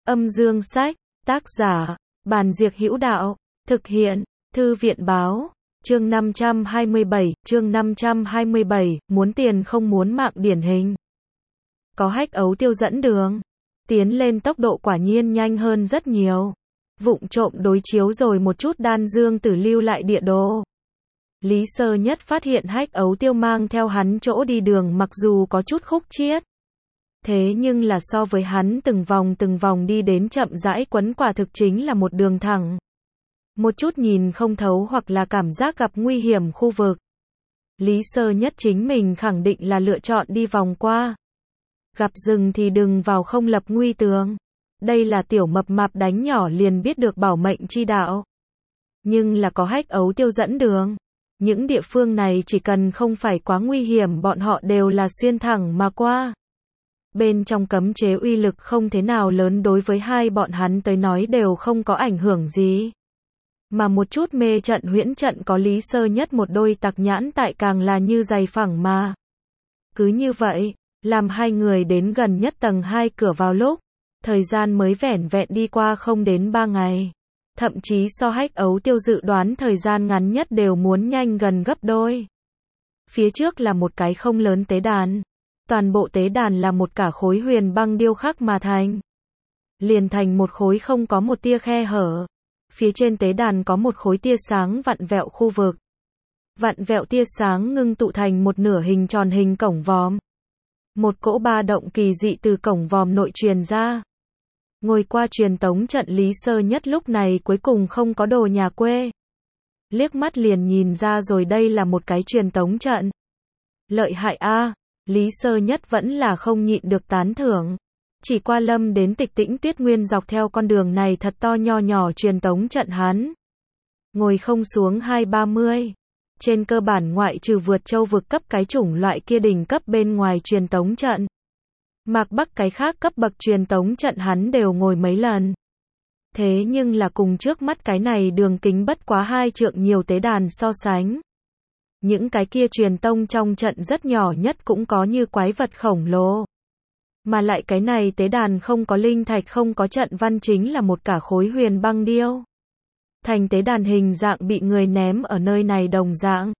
Âm dương sách, tác giả, Bàn Diệc Hữu Đạo, thực hiện, Thư viện báo, chương 527, muốn tiền không muốn mạng điển hình. Có Hách Ấu Tiêu dẫn đường, tiến lên tốc độ quả nhiên nhanh hơn rất nhiều. Vụng trộm đối chiếu rồi một chút Đan Dương Tử lưu lại địa đồ. Lý Sơ Nhất phát hiện Hách Ấu Tiêu mang theo hắn chỗ đi đường mặc dù có chút khúc chiết. Thế nhưng là so với hắn từng vòng đi đến chậm rãi quấn quả thực chính là một đường thẳng. Một chút nhìn không thấu hoặc là cảm giác gặp nguy hiểm khu vực. Lý Sơ Nhất chính mình khẳng định là lựa chọn đi vòng qua. Gặp rừng thì đừng vào không lập nguy tường. Đây là tiểu mập mạp đánh nhỏ liền biết được bảo mệnh chi đạo. Nhưng là có Hách Ấu Tiêu dẫn đường. Những địa phương này chỉ cần không phải quá nguy hiểm bọn họ đều là xuyên thẳng mà qua. Bên trong cấm chế uy lực không thế nào lớn đối với hai bọn hắn tới nói đều không có ảnh hưởng gì. Mà một chút mê trận huyễn trận có Lý Sơ Nhất một đôi tặc nhãn tại càng là như giày phẳng mà. Cứ như vậy, làm hai người đến gần nhất tầng 2 cửa vào lúc, thời gian mới vẻn vẹn đi qua không đến 3 ngày. Thậm chí so Hách Ấu Tiêu dự đoán thời gian ngắn nhất đều muốn nhanh gần gấp đôi. Phía trước là một cái không lớn tế đàn. Toàn bộ tế đàn là một cả khối huyền băng điêu khắc mà thành. Liền thành một khối không có một tia khe hở. Phía trên tế đàn có một khối tia sáng vặn vẹo khu vực. Vặn vẹo tia sáng ngưng tụ thành một nửa hình tròn hình cổng vòm. Một cỗ ba động kỳ dị từ cổng vòm nội truyền ra. Ngồi qua truyền tống trận Lý Sơ Nhất lúc này cuối cùng không có đồ nhà quê. Liếc mắt liền nhìn ra rồi đây là một cái truyền tống trận. Lợi hại a. Lý Sơ Nhất vẫn là không nhịn được tán thưởng. Chỉ qua lâm đến Tịch Tĩnh Tuyết Nguyên dọc theo con đường này thật to nho nhỏ truyền tống trận hắn. Ngồi không xuống 2-30. Trên cơ bản ngoại trừ vượt châu vực cấp cái chủng loại kia đỉnh cấp bên ngoài truyền tống trận. Mạc Bắc cái khác cấp bậc truyền tống trận hắn đều ngồi mấy lần. Thế nhưng là cùng trước mắt cái này đường kính bất quá 2 trượng nhiều tế đàn so sánh. Những cái kia truyền tông trong trận rất nhỏ nhất cũng có như quái vật khổng lồ. Mà lại cái này tế đàn không có linh thạch không có trận văn chính là một cả khối huyền băng điêu. Thành tế đàn hình dạng bị người ném ở nơi này đồng dạng.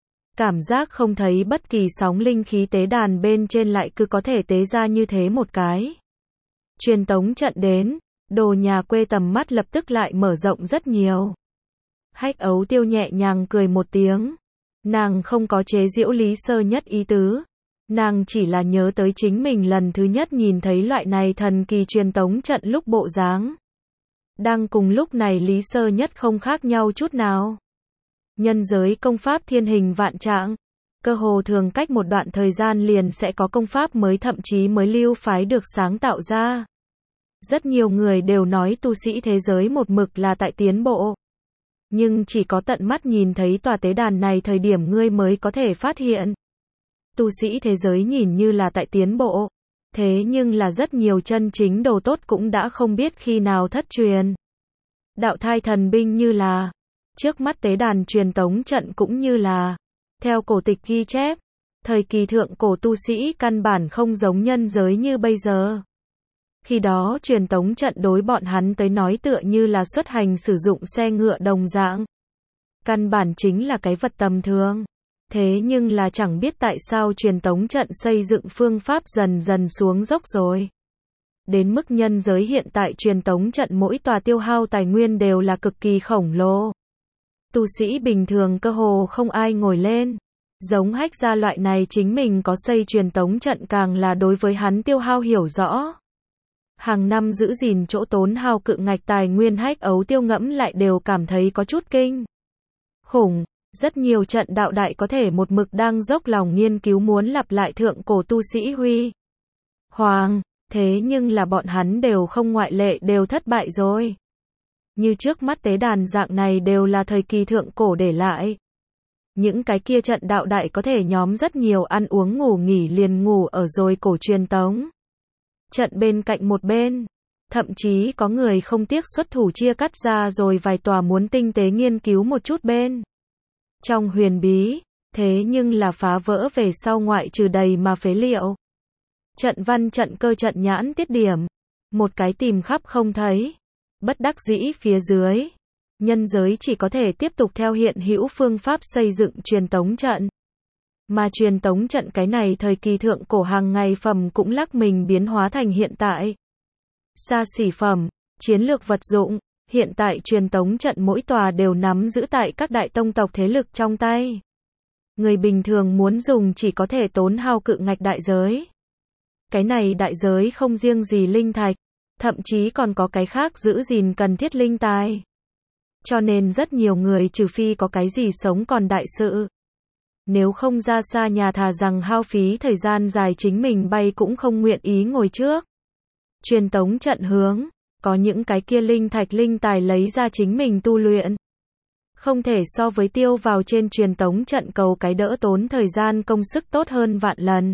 Cảm giác không thấy bất kỳ sóng linh khí tế đàn bên trên lại cứ có thể tế ra như thế một cái. Truyền tống trận đến, đồ nhà quê tầm mắt lập tức lại mở rộng rất nhiều. Hách Ấu Tiêu nhẹ nhàng cười một tiếng. Nàng không có chế giễu Lý Sơ Nhất ý tứ. Nàng chỉ là nhớ tới chính mình lần thứ nhất nhìn thấy loại này thần kỳ truyền tống trận lúc bộ dáng. Đang cùng lúc này Lý Sơ Nhất không khác nhau chút nào. Nhân giới công pháp thiên hình vạn trạng. Cơ hồ thường cách một đoạn thời gian liền sẽ có công pháp mới thậm chí mới lưu phái được sáng tạo ra. Rất nhiều người đều nói tu sĩ thế giới một mực là tại tiến bộ. Nhưng chỉ có tận mắt nhìn thấy tòa tế đàn này thời điểm ngươi mới có thể phát hiện. Tu sĩ thế giới nhìn như là tại tiến bộ. Thế nhưng là rất nhiều chân chính đồ tốt cũng đã không biết khi nào thất truyền. Đạo thai thần binh như là. Trước mắt tế đàn truyền tống trận cũng như là. Theo cổ tịch ghi chép. Thời kỳ thượng cổ tu sĩ căn bản không giống nhân giới như bây giờ. Khi đó truyền tống trận đối bọn hắn tới nói tựa như là xuất hành sử dụng xe ngựa đồng dạng. Căn bản chính là cái vật tầm thường. Thế nhưng là chẳng biết tại sao truyền tống trận xây dựng phương pháp dần dần xuống dốc rồi. Đến mức nhân giới hiện tại truyền tống trận mỗi tòa tiêu hao tài nguyên đều là cực kỳ khổng lồ. Tu sĩ bình thường cơ hồ không ai ngồi lên. Giống Hách gia loại này chính mình có xây truyền tống trận càng là đối với hắn tiêu hao hiểu rõ. Hàng năm giữ gìn chỗ tốn hao cự ngạch tài nguyên Hách Ấu Tiêu ngẫm lại đều cảm thấy có chút kinh khủng. Rất nhiều trận đạo đại có thể một mực đang dốc lòng nghiên cứu muốn lặp lại thượng cổ tu sĩ huy hoàng. Thế nhưng là bọn hắn đều không ngoại lệ đều thất bại rồi. Như trước mắt tế đàn dạng này đều là thời kỳ thượng cổ để lại. Những cái kia trận đạo đại có thể nhóm rất nhiều ăn uống ngủ nghỉ liền ngủ ở rồi cổ truyền tống trận bên cạnh một bên. Thậm chí có người không tiếc xuất thủ chia cắt ra rồi vài tòa muốn tinh tế nghiên cứu một chút bên trong huyền bí. Thế nhưng là phá vỡ về sau ngoại trừ đầy mà phế liệu. Trận văn trận cơ trận nhãn tiết điểm. Một cái tìm khắp không thấy. Bất đắc dĩ phía dưới. Nhân giới chỉ có thể tiếp tục theo hiện hữu phương pháp xây dựng truyền tống trận. Mà truyền tống trận cái này thời kỳ thượng cổ hàng ngày phẩm cũng lắc mình biến hóa thành hiện tại. Xa xỉ phẩm, chiến lược vật dụng, hiện tại truyền tống trận mỗi tòa đều nắm giữ tại các đại tông tộc thế lực trong tay. Người bình thường muốn dùng chỉ có thể tốn hao cự ngạch đại giới. Cái này đại giới không riêng gì linh thạch, thậm chí còn có cái khác giữ gìn cần thiết linh tài. Cho nên rất nhiều người trừ phi có cái gì sống còn đại sự. Nếu không ra xa nhà thà rằng hao phí thời gian dài chính mình bay cũng không nguyện ý ngồi trước. Truyền tống trận hướng, có những cái kia linh thạch linh tài lấy ra chính mình tu luyện. Không thể so với tiêu vào trên truyền tống trận cầu cái đỡ tốn thời gian công sức tốt hơn vạn lần.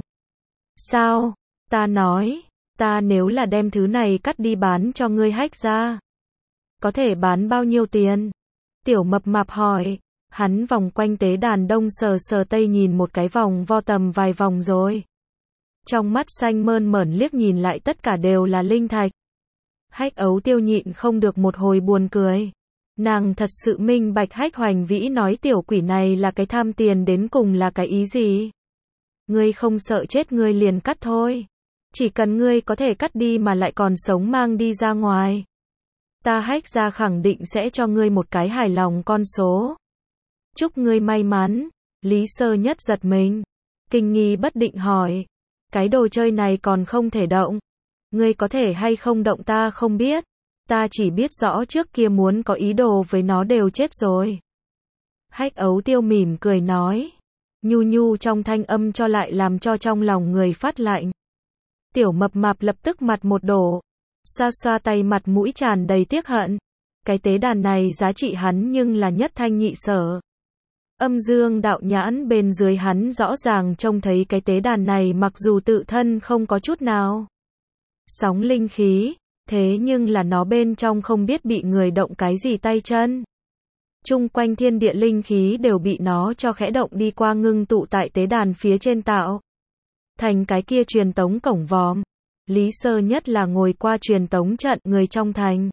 Sao? Ta nói, ta nếu là đem thứ này cắt đi bán cho ngươi hách ra. Có thể bán bao nhiêu tiền? Tiểu mập mạp hỏi. Hắn vòng quanh tế đàn đông sờ sờ tây nhìn một cái vòng vo tầm vài vòng rồi. Trong mắt xanh mơn mởn liếc nhìn lại tất cả đều là linh thạch. Hách ấu tiêu nhịn không được một hồi buồn cười. Nàng thật sự minh bạch Hách Hoành Vĩ nói tiểu quỷ này là cái tham tiền đến cùng là cái ý gì. Ngươi không sợ chết ngươi liền cắt thôi. Chỉ cần ngươi có thể cắt đi mà lại còn sống mang đi ra ngoài. Ta Hách ra khẳng định sẽ cho ngươi một cái hài lòng con số. Chúc ngươi may mắn. Lý Sơ Nhất giật mình. Kinh nghi bất định hỏi. Cái đồ chơi này còn không thể động. Ngươi có thể hay không động ta không biết. Ta chỉ biết rõ trước kia muốn có ý đồ với nó đều chết rồi. Hách ấu tiêu mỉm cười nói. Nhu nhu trong thanh âm cho lại làm cho trong lòng người phát lạnh. Tiểu mập mạp lập tức mặt một đổ. Xoa xoa tay mặt mũi tràn đầy tiếc hận. Cái tế đàn này giá trị hắn nhưng là nhất thanh nhị sở. Âm dương đạo nhãn bên dưới hắn rõ ràng trông thấy cái tế đàn này mặc dù tự thân không có chút nào sóng linh khí, thế nhưng là nó bên trong không biết bị người động cái gì tay chân. Chung quanh thiên địa linh khí đều bị nó cho khẽ động đi qua ngưng tụ tại tế đàn phía trên tạo. Thành cái kia truyền tống cổng vòm. Lý Sơ Nhất là ngồi qua truyền tống trận người trong thành.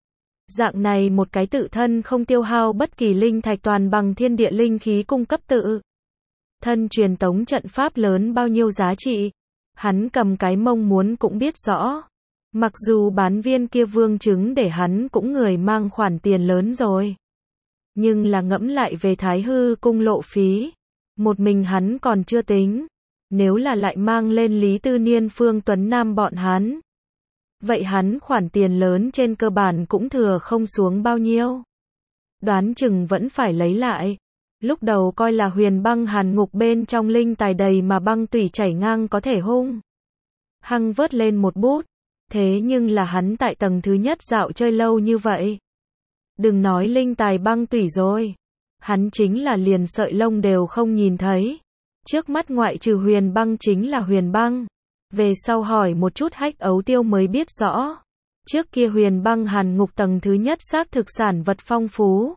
Dạng này một cái tự thân không tiêu hao bất kỳ linh thạch toàn bằng thiên địa linh khí cung cấp tự thân truyền tống trận pháp lớn bao nhiêu giá trị. Hắn cầm cái mông muốn cũng biết rõ. Mặc dù bán viên kia vương trứng để hắn cũng người mang khoản tiền lớn rồi. Nhưng là ngẫm lại về Thái Hư cung lộ phí. Một mình hắn còn chưa tính. Nếu là lại mang lên Lý Tư Niên Phương Tuấn Nam bọn hắn. Vậy hắn khoản tiền lớn trên cơ bản cũng thừa không xuống bao nhiêu. Đoán chừng vẫn phải lấy lại. Lúc đầu coi là huyền băng hàn ngục bên trong linh tài đầy mà băng tủy chảy ngang có thể hung hăng vớt lên một bút. Thế nhưng là hắn tại tầng thứ nhất dạo chơi lâu như vậy. Đừng nói linh tài băng tủy rồi. Hắn chính là liền sợi lông đều không nhìn thấy. Trước mắt ngoại trừ huyền băng chính là huyền băng. Về sau hỏi một chút Hách ấu tiêu mới biết rõ. Trước kia huyền băng hàn ngục tầng thứ nhất xác thực sản vật phong phú.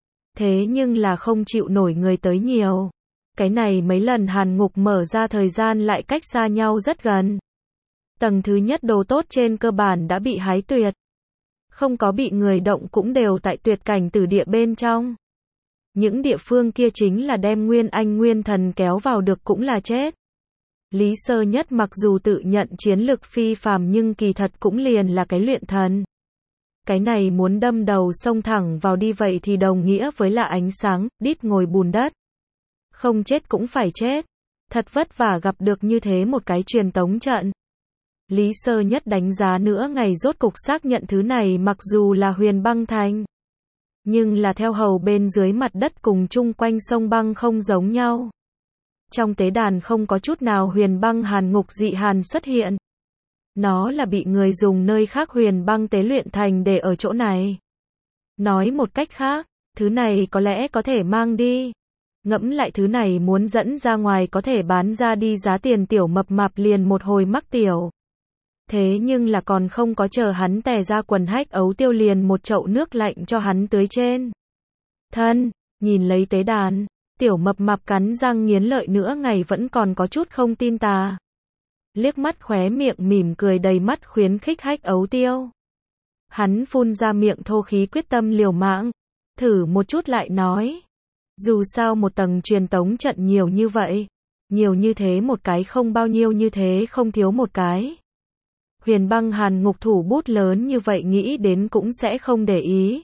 Thế nhưng là không chịu nổi người tới nhiều. Cái này mấy lần hàn ngục mở ra thời gian lại cách xa nhau rất gần. Tầng thứ nhất đồ tốt trên cơ bản đã bị hái tuyệt. Không có bị người động cũng đều tại tuyệt cảnh tử địa bên trong. Những địa phương kia chính là đem Nguyên Anh Nguyên Thần kéo vào được cũng là chết. Lý Sơ Nhất mặc dù tự nhận chiến lực phi phàm nhưng kỳ thật cũng liền là cái luyện thần. Cái này muốn đâm đầu xông thẳng vào đi vậy thì đồng nghĩa với là ánh sáng, đít ngồi bùn đất. Không chết cũng phải chết. Thật vất vả gặp được như thế một cái truyền tống trận. Lý Sơ Nhất đánh giá nữa ngày rốt cục xác nhận thứ này mặc dù là huyền băng thành. Nhưng là theo hầu bên dưới mặt đất cùng chung quanh sông băng không giống nhau. Trong tế đàn không có chút nào huyền băng hàn ngục dị hàn xuất hiện. Nó là bị người dùng nơi khác huyền băng tế luyện thành để ở chỗ này. Nói một cách khác, thứ này có lẽ có thể mang đi. Ngẫm lại thứ này muốn dẫn ra ngoài có thể bán ra đi giá tiền tiểu mập mạp liền một hồi mắc tiểu. Thế nhưng là còn không có chờ hắn tè ra quần Hách ấu tiêu liền một chậu nước lạnh cho hắn tưới trên thân, nhìn lấy tế đàn, tiểu mập mạp cắn răng nghiến lợi nữa ngày vẫn còn có chút không tin tà. liếc mắt khóe miệng mỉm cười đầy mắt khuyến khích Hách Ấu Tiêu. Hắn phun ra miệng thô khí quyết tâm liều mạng, thử một chút lại nói. Dù sao một tầng truyền tống trận nhiều như vậy, nhiều như thế một cái không bao nhiêu như thế không thiếu một cái. Huyền Băng Hàn Ngục thủ bút lớn như vậy nghĩ đến cũng sẽ không để ý.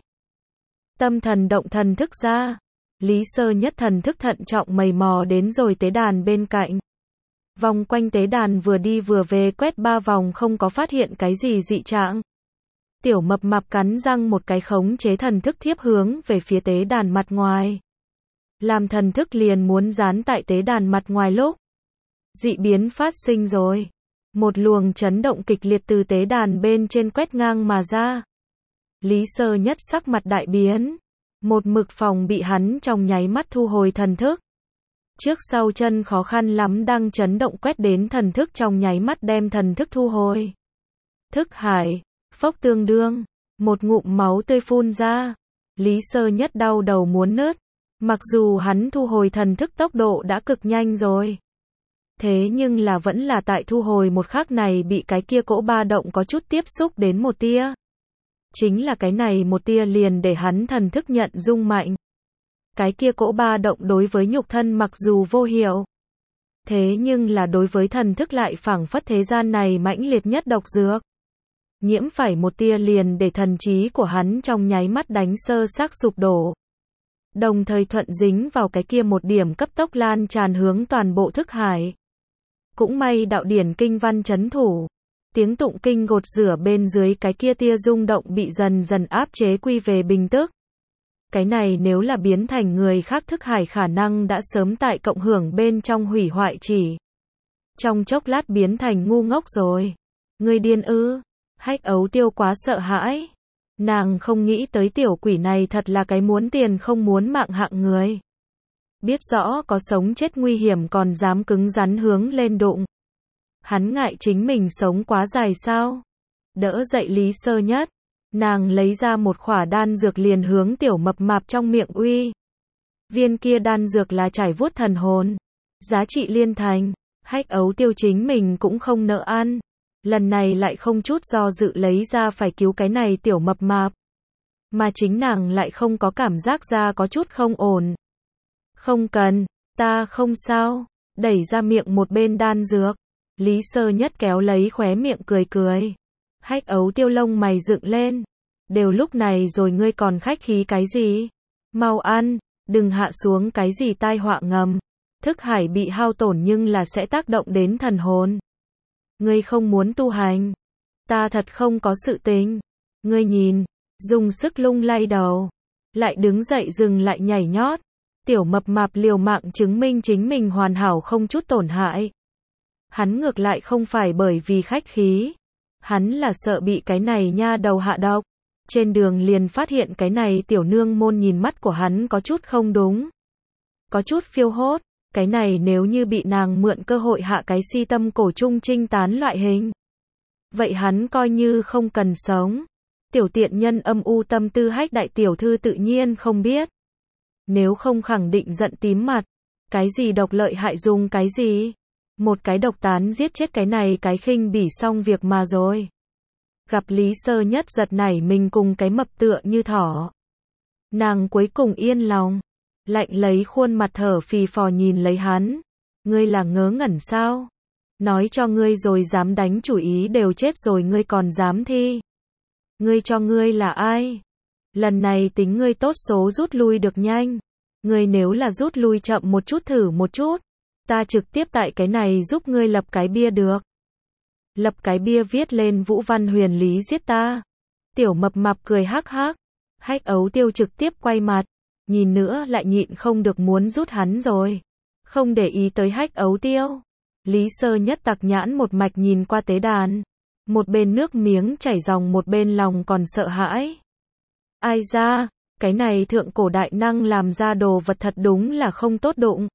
Tâm thần động thần thức ra, Lý Sơ Nhất thần thức thận trọng mày mò đến rồi tế đàn bên cạnh. Vòng quanh tế đàn vừa đi vừa về quét 3 vòng không có phát hiện cái gì dị trạng. Tiểu Mập Mạp cắn răng một cái khống chế thần thức thiếp hướng về phía tế đàn mặt ngoài. Làm thần thức liền muốn dán tại tế đàn mặt ngoài lúc. Dị biến phát sinh rồi. Một luồng chấn động kịch liệt từ tế đàn bên trên quét ngang mà ra. Lý Sơ Nhất sắc mặt đại biến. Một mực phòng bị hắn trong nháy mắt thu hồi thần thức. Trước sau chân khó khăn lắm đang chấn động quét đến thần thức trong nháy mắt đem thần thức thu hồi. Thức hải, phốc tương đương, một ngụm máu tươi phun ra. Lý Sơ Nhất đau đầu muốn nứt. Mặc dù hắn thu hồi thần thức tốc độ đã cực nhanh rồi. Thế nhưng là vẫn là tại thu hồi một khắc này bị cái kia cỗ ba động có chút tiếp xúc đến một tia. Chính là cái này một tia liền để hắn thần thức nhận rung mạnh. Cái kia cỗ ba động đối với nhục thân mặc dù vô hiệu. Thế nhưng là đối với thần thức lại phảng phất thế gian này mãnh liệt nhất độc dược. Nhiễm phải một tia liền để thần trí của hắn trong nháy mắt đánh sơ xác sụp đổ. Đồng thời thuận dính vào cái kia một điểm cấp tốc lan tràn hướng toàn bộ thức hải. Cũng may đạo điển kinh văn chấn thủ. Tiếng tụng kinh gột rửa bên dưới cái kia tia rung động bị dần dần áp chế quy về bình tức. Cái này nếu là biến thành người khác thức hải khả năng đã sớm tại cộng hưởng bên trong hủy hoại chỉ. Trong chốc lát biến thành ngu ngốc rồi. Người điên ư? Hách Ấu Tiêu quá sợ hãi. Nàng không nghĩ tới tiểu quỷ này thật là cái muốn tiền không muốn mạng hạng người. Biết rõ có sống chết nguy hiểm còn dám cứng rắn hướng lên đụng. Hắn ngại chính mình sống quá dài sao? Đỡ dậy Lý Sơ Nhất. Nàng lấy ra một khỏa đan dược liền hướng Tiểu Mập Mạp trong miệng uy. Viên kia đan dược là trải vuốt thần hồn. Giá trị liên thành. Hách Ấu Tiêu chính mình cũng không nỡ ăn. Lần này lại không chút do dự lấy ra phải cứu cái này Tiểu Mập Mạp. Mà chính nàng lại không có cảm giác ra có chút không ổn. Không cần, ta không sao. Đẩy ra miệng một bên đan dược. Lý Sơ Nhất kéo lấy khóe miệng cười cười. Hách Ấu Tiêu lông mày dựng lên. Đều lúc này rồi ngươi còn khách khí cái gì? Mau ăn, đừng hạ xuống cái gì tai họa ngầm. Thức hải bị hao tổn nhưng là sẽ tác động đến thần hồn. Ngươi không muốn tu hành. Ta thật không có sự tình. Ngươi nhìn, dùng sức lung lay đầu. Lại đứng dậy dừng lại nhảy nhót. Tiểu Mập Mạp liều mạng chứng minh chính mình hoàn hảo không chút tổn hại. Hắn ngược lại không phải bởi vì khách khí. Hắn là sợ bị cái này nha đầu hạ độc. Trên đường liền phát hiện cái này tiểu nương môn nhìn mắt của hắn có chút không đúng. Có chút phiêu hốt. Cái này nếu như bị nàng mượn cơ hội hạ cái si tâm cổ trung trinh tán loại hình. Vậy hắn coi như không cần sống. Tiểu tiện nhân âm u tâm tư Hách đại tiểu thư tự nhiên không biết. Nếu không khẳng định giận tím mặt. Cái gì độc lợi hại dùng cái gì? Một cái độc tán giết chết cái này cái khinh bỉ xong việc mà rồi. Gặp Lý Sơ Nhất giật nảy mình cùng cái mập tựa như thỏ. Nàng cuối cùng yên lòng. Lạnh lấy khuôn mặt thở phì phò nhìn lấy hắn. Ngươi là ngớ ngẩn sao? Nói cho ngươi rồi dám đánh chủ ý đều chết rồi ngươi còn dám thi. Ngươi cho ngươi là ai? Lần này tính ngươi tốt số rút lui được nhanh. Ngươi nếu là rút lui chậm một chút thử một chút. Ta trực tiếp tại cái này giúp ngươi lập cái bia được. Lập cái bia viết lên Vũ Văn Huyền Lý giết ta. Tiểu Mập Mạp cười hắc hắc. Hách Ấu Tiêu trực tiếp quay mặt. Nhìn nữa lại nhịn không được muốn rút hắn rồi. Không để ý tới Hách Ấu Tiêu. Lý Sơ Nhất tặc nhãn một mạch nhìn qua tế đàn. Một bên nước miếng chảy ròng một bên lòng còn sợ hãi. Ai ra, cái này thượng cổ đại năng làm ra đồ vật thật đúng là không tốt đụng.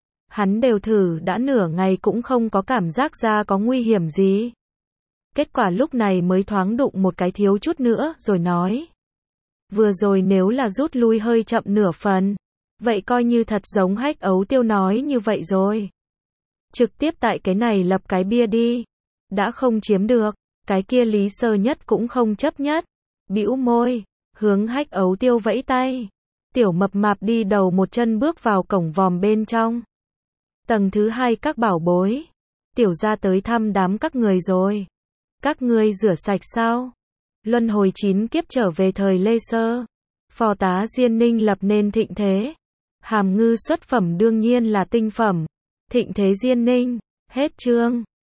Hắn đều thử đã nửa ngày cũng không có cảm giác ra có nguy hiểm gì. Kết quả lúc này mới thoáng đụng một cái thiếu chút nữa rồi nói. Vừa rồi nếu là rút lui hơi chậm nửa phần. Vậy coi như thật giống Hách Ấu Tiêu nói như vậy rồi. Trực tiếp tại cái này lập cái bia đi. Đã không chiếm được, cái kia Lý Sơ Nhất cũng không chấp nhất. Bĩu môi, hướng Hách Ấu Tiêu vẫy tay. Tiểu mập mạp đi đầu một chân bước vào cổng vòm bên trong. Tầng thứ 2 các bảo bối. Tiểu gia tới thăm đám các người rồi. Các ngươi rửa sạch sao? Luân hồi 9 kiếp trở về thời Lê Sơ. Phò tá Diên Ninh lập nên thịnh thế. Hàm ngư xuất phẩm đương nhiên là tinh phẩm. Thịnh thế Diên Ninh. Hết chương.